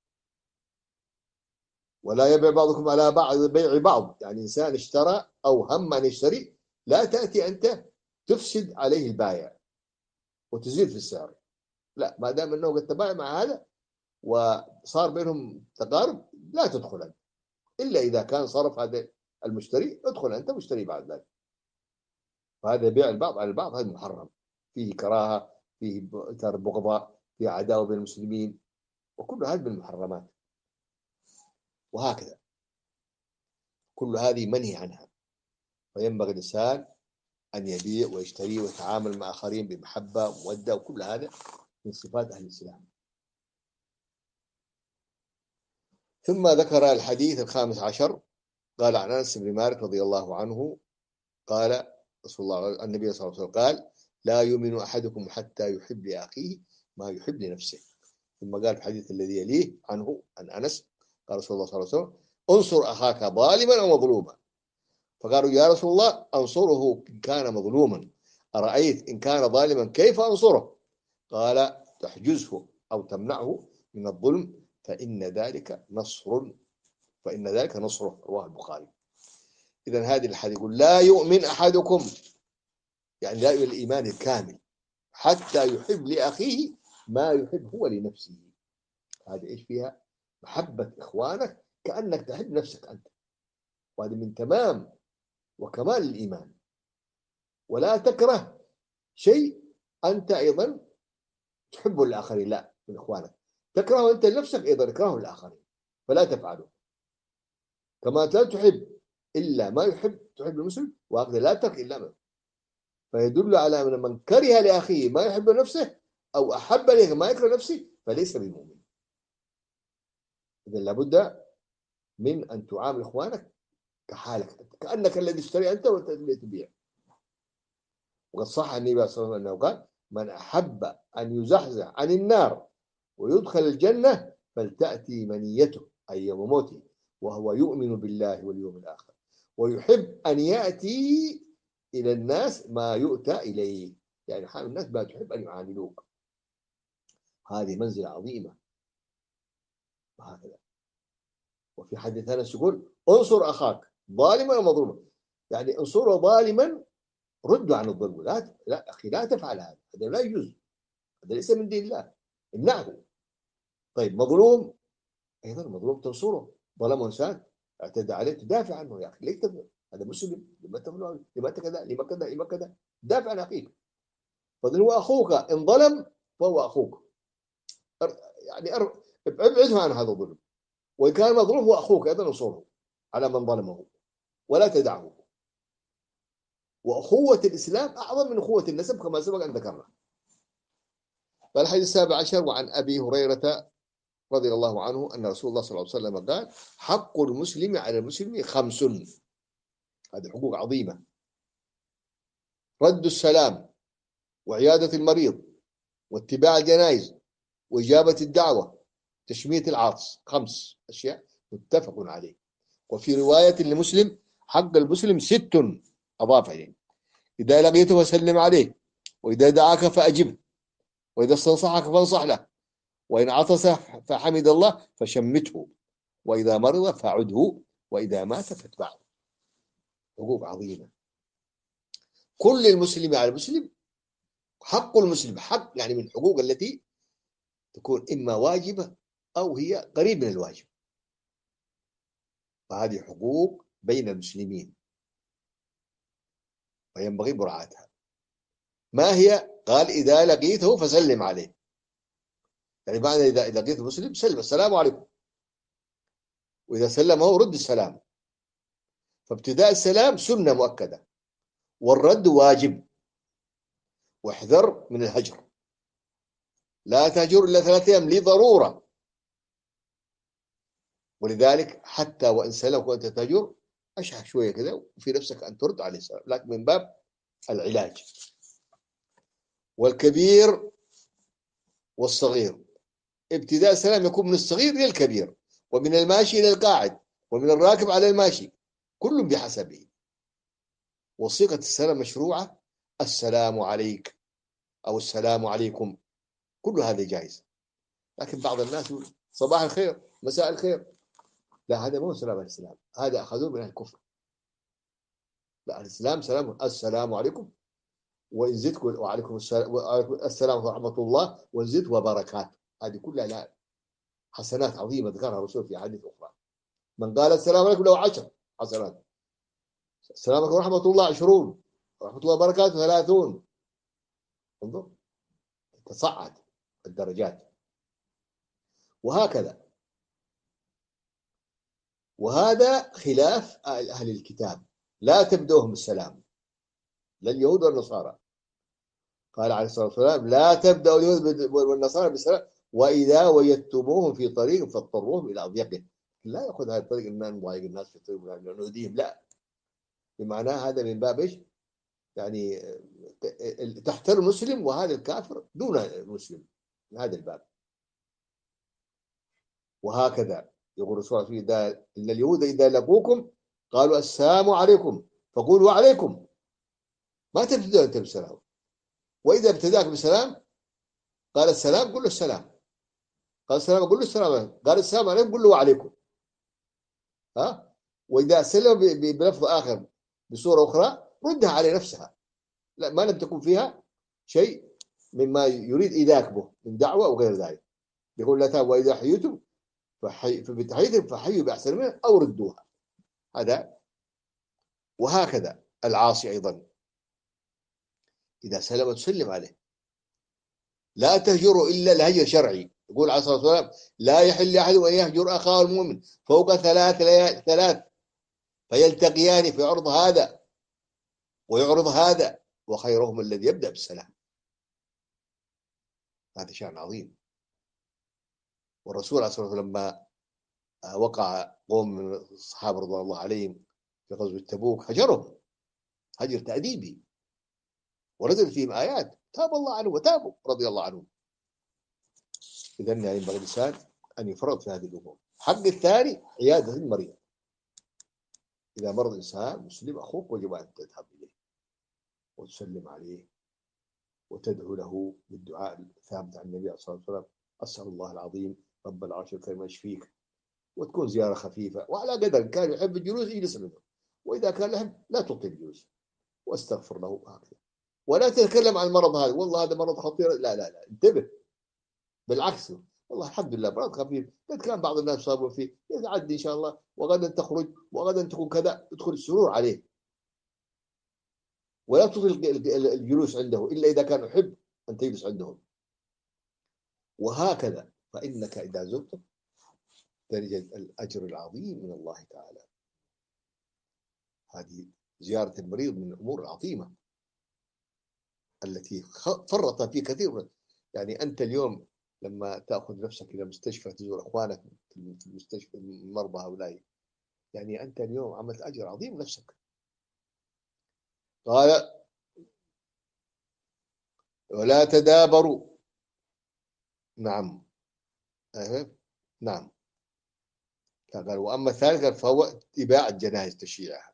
ولا يبيع بعضكم على بعض بيع بعض، يعني إنسان اشترى أو هم أن يشتري، لا تأتي أنت تفسد عليه البائع وتزيد في السعر، لا، ما دام أنه قد تبايع مع هذا وصار بينهم تقارب لا تدخل أنت، إلا إذا كان صرف هذا المشتري، ادخل أنت مشتري بعد ذلك. فهذا بيع البعض على البعض هذا محرم، فيه كراهة، فيه إثارة بغضاء، فيه عداوة بين المسلمين، وكل هذا من المحرمات. وهكذا كل هذه منهي عنها. فينبغي الإنسان أن يبيع ويشتري ويتعامل مع آخرين بمحبة ومودة، وكل هذا من صفات أهل الإسلام. ثم ذكر الحديث الخامس عشر، قال عن أنس بن مالك رضي الله عنه قال رسول الله النبي صلى الله عليه وسلم قال: لا يؤمن أحدكم حتى يحب لأخيه ما يحب لنفسه. ثم قال في الحديث الذي يليه عنه عن أنس قال رسول الله صلى الله عليه وسلم: انصر أخاك ظالما أو مظلوما. فقالوا: يا رسول الله أنصره إن كان مظلوما، أرأيت إن كان ظالما كيف أنصره؟ قال: تحجزه أو تمنعه من الظلم فإن ذلك نصر فإن ذلك نصره. رواه البخاري. إذن هذه الحديث يقول: لا يؤمن أحدكم، يعني لا يؤمن الإيمان الكامل حتى يحب لأخيه ما يحب هو لنفسه. هذه إيش فيها؟ محبة إخوانك كأنك تحب نفسك أنت، وهذا من تمام وكمال الإيمان. ولا تكره شيء أنت أيضا تحبه للآخرين، لا، من إخوانك تكره أنت لنفسك أيضا تكرهه للآخرين، فلا تفعله. كما لا تحب إلا ما يحب تحب المسلم، وهكذا لا تكره إلا ما. فيدل على أن من كره لأخيه ما يحب نفسه أو أحب له ما يكره نفسه فليس بمؤمن. إذا لابد من أن تعامل إخوانك كحالك، كأنك الذي اشتري أنت والذي تبيع. وقد صح عن النبي صلى الله عليه وسلم أنه قال: من أحب أن يزحزح عن النار ويدخل الجنة فلتأتي منيته أي يوم موته وهو يؤمن بالله واليوم الآخر ويحب أن يأتي إلى الناس ما يؤتى إليه، يعني حال الناس ما تحب أن يعاملوك. هذه منزلة عظيمة. وهكذا. وفي حديث أنس يقول: انصر أخاك ظالما ومظلوما، يعني انصره ظالما رده عن الظلم، لا لا أخي لا تفعل هذا، هذا لا يجوز، هذا ليس من دين الله، امنعه. طيب مظلوم أيضا، مظلوم تنصره، ظلمه إنسان اعتدى عليه تدافع عنه، يا أخي ليش تفعل؟ هذا مسلم، لما تفعل لما كذا لما كذا لما كذا، دافع عن أخيك. فإن هو أخوك إن ظلم فهو أخوك، يعني ابعده عن هذا الظلم. وإن كان مظلوم هو أخوك أيضا، انصره على من ظلمه ولا تدعه. وأخوة الإسلام أعظم من أخوة النسب كما سبق أن ذكرنا. فالحديث السابع عشر وعن أبي هريرة رضي الله عنه أن رسول الله صلى الله عليه وسلم قال: حق المسلم على المسلم خمس، هذه حقوق عظيمة: رد السلام، وعيادة المريض، واتباع الجنائز، وإجابة الدعوة، تشميت العاطس. خمس أشياء متفق عليه. وفي رواية لمسلم: حق المسلم ست، أضاف إليه: إذا لقيته فسلم عليه، وإذا دعاك فأجبه، وإذا استنصحك فانصح له، وإن عطس فحمد الله فشمته، وإذا مرض فعده، وإذا مات فاتبعه. حقوق عظيمة. كل المسلم على المسلم حق المسلم، حق يعني من الحقوق التي تكون إما واجبة أو هي قريب من الواجب، فهذه حقوق بين المسلمين وينبغي مراعاتها. ما هي؟ قال: إذا لقيته فسلم عليه، يعني معنى إذا لقيت مسلم سلم السلام عليكم، وإذا سلمه رد السلام. فابتداء السلام سنة مؤكدة، والرد واجب. واحذر من الهجر، لا تهجر إلا ثلاثة أيام لضرورة. ولذلك حتى وإن سلمك وأنت تهجر أشعر شوية كذا وفي نفسك أن ترد عليه السلام، لكن من باب العلاج. والكبير والصغير، ابتداء السلام يكون من الصغير إلى الكبير، ومن الماشي إلى القاعد، ومن الراكب على الماشي، كل بحسبه. وصيغة السلام مشروعة: السلام عليك أو السلام عليكم، كل هذا جائز. لكن بعض الناس يقول صباح الخير، مساء الخير، لا هذا مو سلام الإسلام، هذا أخذوه من الكفر. لا الإسلام سلام، السلام عليكم، وإن زدت وعليكم السلام، وعليكم السلام ورحمة الله وزد وبركاته. هذه كلها لا حسنات عظيمة ذكرها الرسول في أحاديث أخرى. من قال السلام عليكم له عشر حسنات، السلام عليكم ورحمة الله عشرون، ورحمة الله وبركاته ثلاثون. انظر تصعد الدرجات. وهكذا، وهذا خلاف أهل الكتاب، لا تبدأهم السلام، لا اليهود والنصارى. قال عليه الصلاة والسلام لا تبدأوا اليهود والنصارى بالسلام، وإذا وجدتموهم في طريق فاضطروهم إلى أضيقه. لا يأخذ هذا الطريق أن نضايق الناس في الطريق نؤذيهم، لا، بمعنى هذا من باب إيش؟ يعني تحترم المسلم وهذا الكافر دون المسلم من هذا الباب. وهكذا يقول الرسول صلى الله عليه وسلم إن اليهود إذا لقوكم قالوا السلام عليكم فقولوا وعليكم، ما تبتدأ أنت بالسلام. وإذا ابتداك بالسلام قال السلام قل له السلام، قال السلام قل له السلام عليكم، قال السلام عليكم قل له وعليكم. ها؟ وإذا سلم بلفظ آخر بصورة أخرى ردها على نفسها، لا ما لم تكن فيها شيء مما يريد إيذاك به من دعوة أو غير ذلك. يقول لا تاب وإذا حييتم فحي فبتحييتم فحيوا بأحسن منها أو ردوها. هذا. وهكذا العاصي أيضا إذا سلم تسلم عليه، لا تهجره إلا الهجر شرعي. يقول عليه الصلاة والسلام لا يحل أحد أن يهجر أخاه المؤمن فوق ثلاث ثلاث فيلتقيان في عرض هذا ويعرض هذا وخيرهم الذي يبدأ بالسلام. هذا شأن عظيم. والرسول عليه الصلاة والسلام لما وقع قوم من الصحابة رضي الله عليهم في غزوة تبوك هجرهم هجر تأديبي، ونزل فيهم آيات تاب الله عنه وتابوا رضي الله عنهم. إذن يعني ينبغي الإنسان أن يفرط في هذه الأمور. الحق الثاني عيادة المريض. إذا مرض إنسان مسلم أخوك وجب أن تذهب إليه وتسلم عليه وتدعو له بالدعاء الثابت عن النبي صلى الله عليه وسلم أسأل الله العظيم رب العرش الكريم يشفيك، وتكون زيارة خفيفة وعلى قدر. كان يحب الجلوس يجلس منه، وإذا كان له لا تطيل الجلوس، واستغفر له هكذا. ولا تتكلم عن المرض هذا والله هذا مرض خطير، لا لا لا انتبه، بالعكس والله الحمد لله مرض خفيف، قد كان بعض الناس صابوا فيه يتعدي إن شاء الله، وغدا تخرج وغدا تكون كذا، ادخل السرور عليه. ولا تطيل الجلوس عنده إلا إذا كان يحب أن تجلس عندهم. وهكذا فإنك إذا زرته تجد الأجر العظيم من الله تعالى. هذه زيارة المريض من الأمور العظيمة التي فرط في كثير من، يعني أنت اليوم لما تأخذ نفسك إلى مستشفى تزور أخوانك في المستشفى المرضى هؤلاء، يعني أنت اليوم عملت أجر عظيم نفسك. قال ولا تدابروا. نعم أه. نعم. قال وأما الثالث فهو اتباع الجنائز، تشييعها.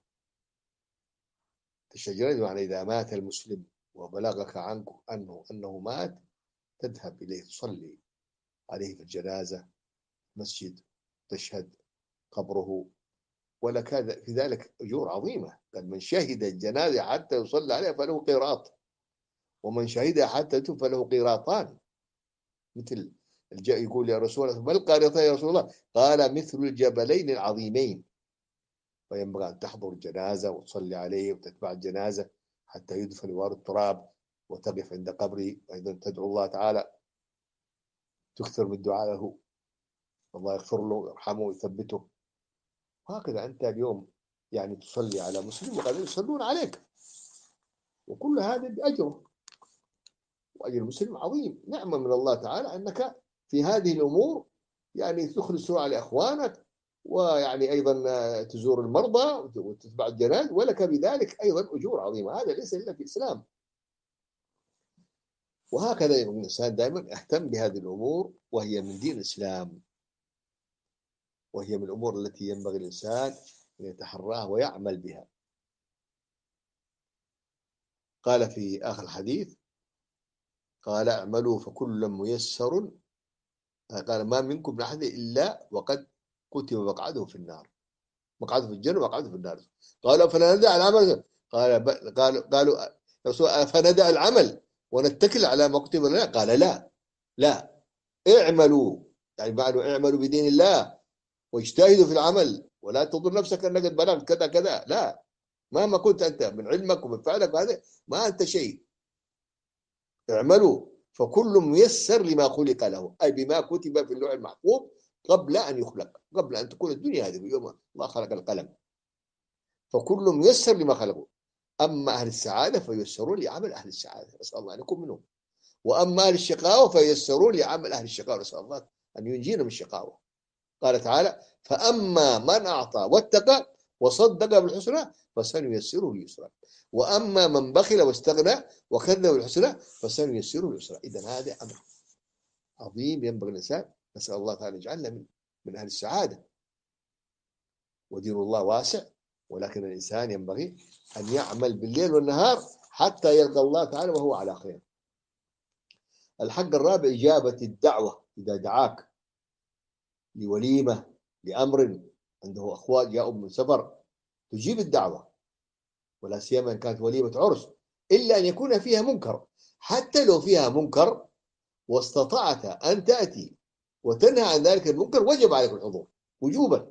تشييع يعني إذا مات المسلم وبلغك عنه أنه أنه مات تذهب إليه تصلي عليه في الجنازة مسجد، تشهد قبره، ولك في ذلك أجور عظيمة. قال من شهد الجنازة حتى يصلى عليها فله قيراط، ومن شهدها حتى تف فله قيراطان. مثل الجاء يقول يا رسول الله ما القيراطان يا رسول الله؟ قال مثل الجبلين العظيمين. فينبغي أن تحضر الجنازة وتصلي عليه وتتبع الجنازة حتى يدفن وارد التراب، وتقف عند قبره، وأيضا تدعو الله تعالى، تكثر من الدعاء له، الله يغفر له ويرحمه ويثبته. وهكذا أنت اليوم يعني تصلي على مسلم وقد يصلون عليك، وكل هذا بأجره، وأجر المسلم عظيم، نعمة من الله تعالى أنك في هذه الأمور يعني تخرج سرعة على إخوانك، ويعني أيضا تزور المرضى وتتبع الجنائز، ولك بذلك أيضا أجور عظيمة. هذا ليس إلا في الإسلام. وهكذا الإنسان دائما يهتم بهذه الأمور، وهي من دين الإسلام، وهي من الأمور التي ينبغي الإنسان أن يتحراها ويعمل بها. قال في آخر الحديث قال اعملوا فكل ميسر، قال ما منكم من أحد إلا وقد كتب مقعده في النار، مقعده في الجنة ومقعده في النار. قالوا فندع العمل، قال قالوا قالوا رسول فندع العمل ونتكل على ما كتب لنا، قال لا لا، اعملوا، يعني معنى اعملوا بدين الله واجتهدوا في العمل ولا تظن نفسك انك قد بلغت كذا كذا، لا، مهما كنت انت من علمك ومن فعلك وهذا ما انت شيء. اعملوا فكل ميسر لما خلق له، اي بما كتب في اللوح المحفوظ قبل ان يخلق، قبل ان تكون الدنيا هذه، يوم الله خلق القلم. فكل ميسر لما خلقه. اما اهل السعاده فييسرون لعمل اهل السعاده، نسال الله ان نكون منهم. واما اهل الشقاوه فييسرون لعمل اهل الشقاوه، نسال الله ان ينجينا من الشقاوه. قال تعالى فاما من اعطى واتقى وصدق بالحسنى فسنيسره لليسرى، واما من بخل واستغنى وكذب بالحسنى فسنيسره لليسرى. اذا هذا امر عظيم ينبغي الانسان، نسال الله تعالى يجعلنا من من اهل السعاده. ودين الله واسع، ولكن الانسان ينبغي ان يعمل بالليل والنهار حتى يلقى الله تعالى وهو على خير. الحق الرابع اجابه الدعوه، اذا دعاك لوليمه لامر عنده اخوات جاءوا من سفر تجيب الدعوه، ولا سيما ان كانت وليمه عرس، الا ان يكون فيها منكر. حتى لو فيها منكر واستطعت ان تاتي وتنهى عن ذلك المنكر وجب عليك الحضور وجوبا.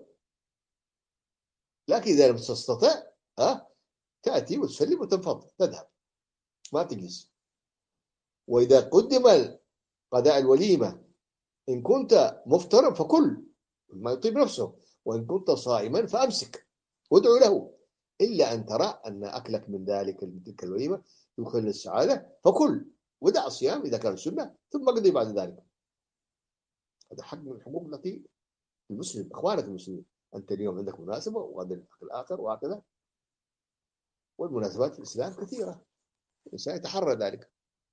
لكن اذا لم تستطع ها تاتي وتسلم وتنفض تذهب، ما تجلس. واذا قدم قضاء الوليمه ان كنت مفطرا فكل ما يطيب نفسه، وان كنت صائما فامسك وادعو له، الا ان ترى ان اكلك من ذلك تلك الوليمه يدخل السعاده فكل ودع الصيام اذا كان سنه ثم اقضي بعد ذلك. هذا حق من الحقوق التي المسلم اخوانك المسلمين، انت اليوم عندك مناسبه وهذا الحق الاخر وهكذا. والمناسبات في الاسلام كثيره، الانسان يتحرى ذلك.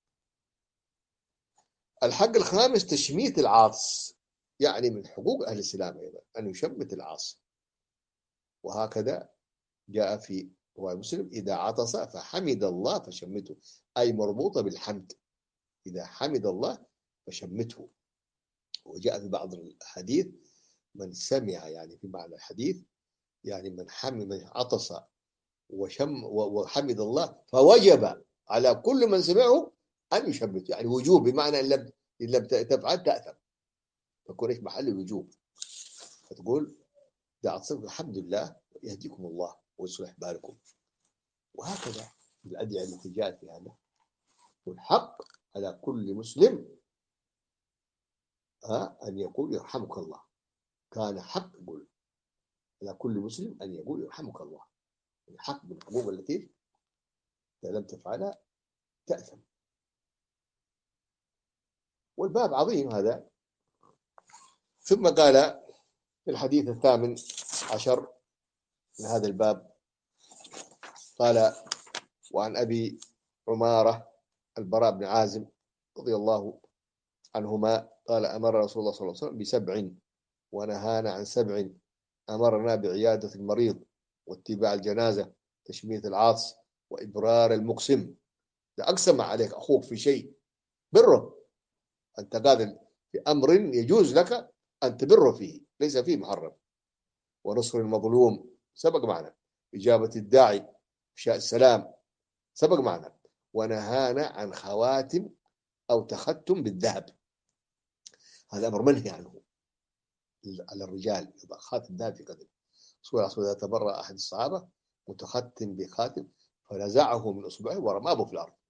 الحق الخامس تشميت العاطس، يعني من حقوق اهل الاسلام ايضا ان يشمت العاصي. وهكذا جاء في رواية مسلم إذا عطس فحمد الله فشمته، أي مربوطة بالحمد، إذا حمد الله فشمته. وجاء في بعض الحديث من سمع، يعني في معنى الحديث يعني من حمد من عطس وشم وحمد الله فوجب على كل من سمعه أن يشمته، يعني وجوب، بمعنى إن لم إن لم تفعل تأثم، تكون إيش محل الوجوب. فتقول إذا عطست الحمد لله يهديكم الله ويصلح بالكم. وهكذا الأدعية التي جاءت في هذا. والحق على كل مسلم أن يقول يرحمك الله، كان حق يقول على كل مسلم أن يقول يرحمك الله، الحق بالحقوق التي إذا لم تفعلها تأثم. والباب عظيم هذا. ثم قال في الحديث الثامن عشر من هذا الباب قال وعن أبي عمارة البراء بن عازم رضي الله عنهما قال أمر رسول الله صلى الله عليه وسلم بسبع ونهانا عن سبع، أمرنا بعيادة المريض واتباع الجنازة تشميت العاطس وإبرار المقسم. إذا أقسم عليك أخوك في شيء بره، أنت قادر في أمر يجوز لك أن تبره فيه ليس فيه محرم. ونصر المظلوم سبق معنا، إجابة الداعي إفشاء السلام سبق معنا. ونهانا عن خواتم أو تختم بالذهب، هذا أمر منهي عنه على الرجال، يضع خاتم ذهب في قدمه. رسول الله تبرأ أحد الصحابة متختم بخاتم فنزعه من إصبعه ورماه في الأرض،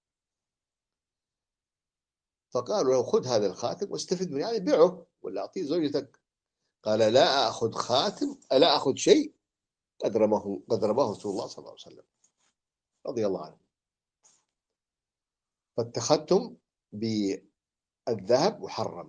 فقالوا له خذ هذا الخاتم واستفد منه، يعني بيعه ولا أعطيه زوجتك. قال لا أخذ خاتم، لا أخذ شيء قد رماه قد رماه رسول الله صلى الله عليه وسلم رضي الله عنه. فالتختم بالذهب محرم،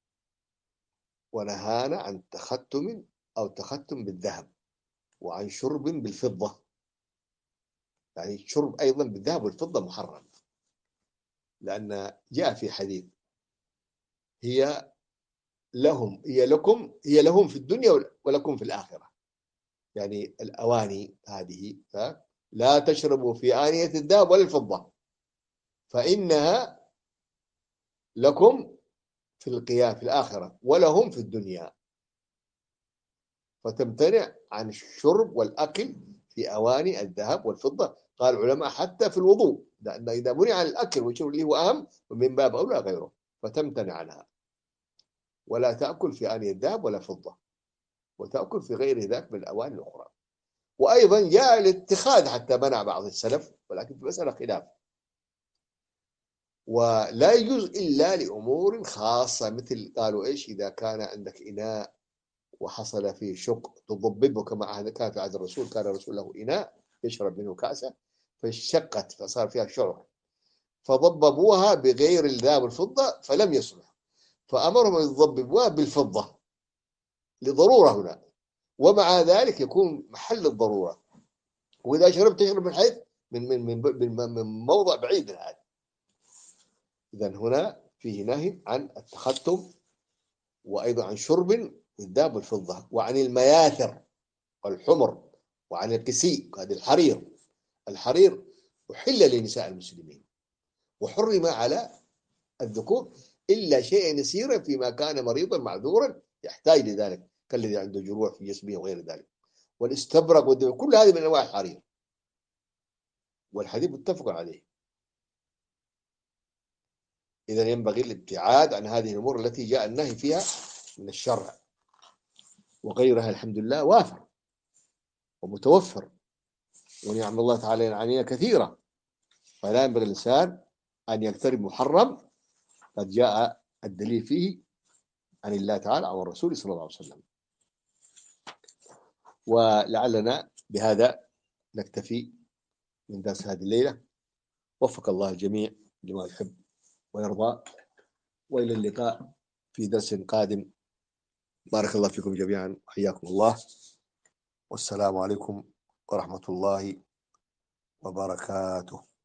ونهانا عن تختم أو تختم بالذهب، وعن شرب بالفضة، يعني الشرب أيضا بالذهب والفضة محرم، لأن جاء في حديث هي لهم هي لكم هي لهم في الدنيا ولكم في الآخرة، يعني الأواني هذه لا تشربوا في آنية الذهب ولا الفضة فإنها لكم في القيام في الآخرة ولهم في الدنيا. فتمتنع عن الشرب والأكل في أواني الذهب والفضة. قال العلماء حتى في الوضوء، لأن إذا منع عن الأكل والشرب اللي هو أهم ومن باب أولى غيره، فتمتنع عنها، ولا تأكل في آنية الذهب ولا فضة، وتأكل في غير ذاك من الأواني الأخرى. وأيضا جاء الاتخاذ حتى منع بعض السلف، ولكن في مسألة خلاف. ولا يجوز إلا لأمور خاصة، مثل قالوا إيش، إذا كان عندك إناء وحصل فيه شق تضببه، كما كان في عهد الرسول، كان الرسول له إناء يشرب منه كأسه فشقت فصار فيها شعر، فضببوها بغير الذهب والفضة فلم يصلح، فأمرهم أن يضببوها بالفضة لضرورة هنا، ومع ذلك يكون محل الضرورة. وإذا شربت تشرب من حيث من من من, من, من موضع بعيد من هذا. إذا هنا فيه نهي عن التختم، وأيضا عن شرب الذهب والفضة، وعن المياثر والحمر، وعن الكسي، هذا الحرير. الحرير أحل لنساء المسلمين وحرم على الذكور إلا شيئا يسيرا فيما كان مريضا معذورا يحتاج لذلك، كالذي عنده جروح في جسمه وغير ذلك. والاستبرق والدم كل هذه من أنواع الحرير، والحديث متفق عليه. إذا ينبغي الابتعاد عن هذه الأمور التي جاء النهي فيها من الشرع، وغيرها الحمد لله وافر ومتوفر، ونعم الله تعالى علينا كثيرة، فلا ينبغي الإنسان أن يقترب محرم قد جاء الدليل فيه عن الله تعالى أو الرسول صلى الله عليه وسلم. ولعلنا بهذا نكتفي من درس هذه الليلة. وفق الله الجميع لما يحب ويرضى، وإلى اللقاء في درس قادم. بارك الله فيكم جميعا، حياكم الله، والسلام عليكم ورحمة الله وبركاته.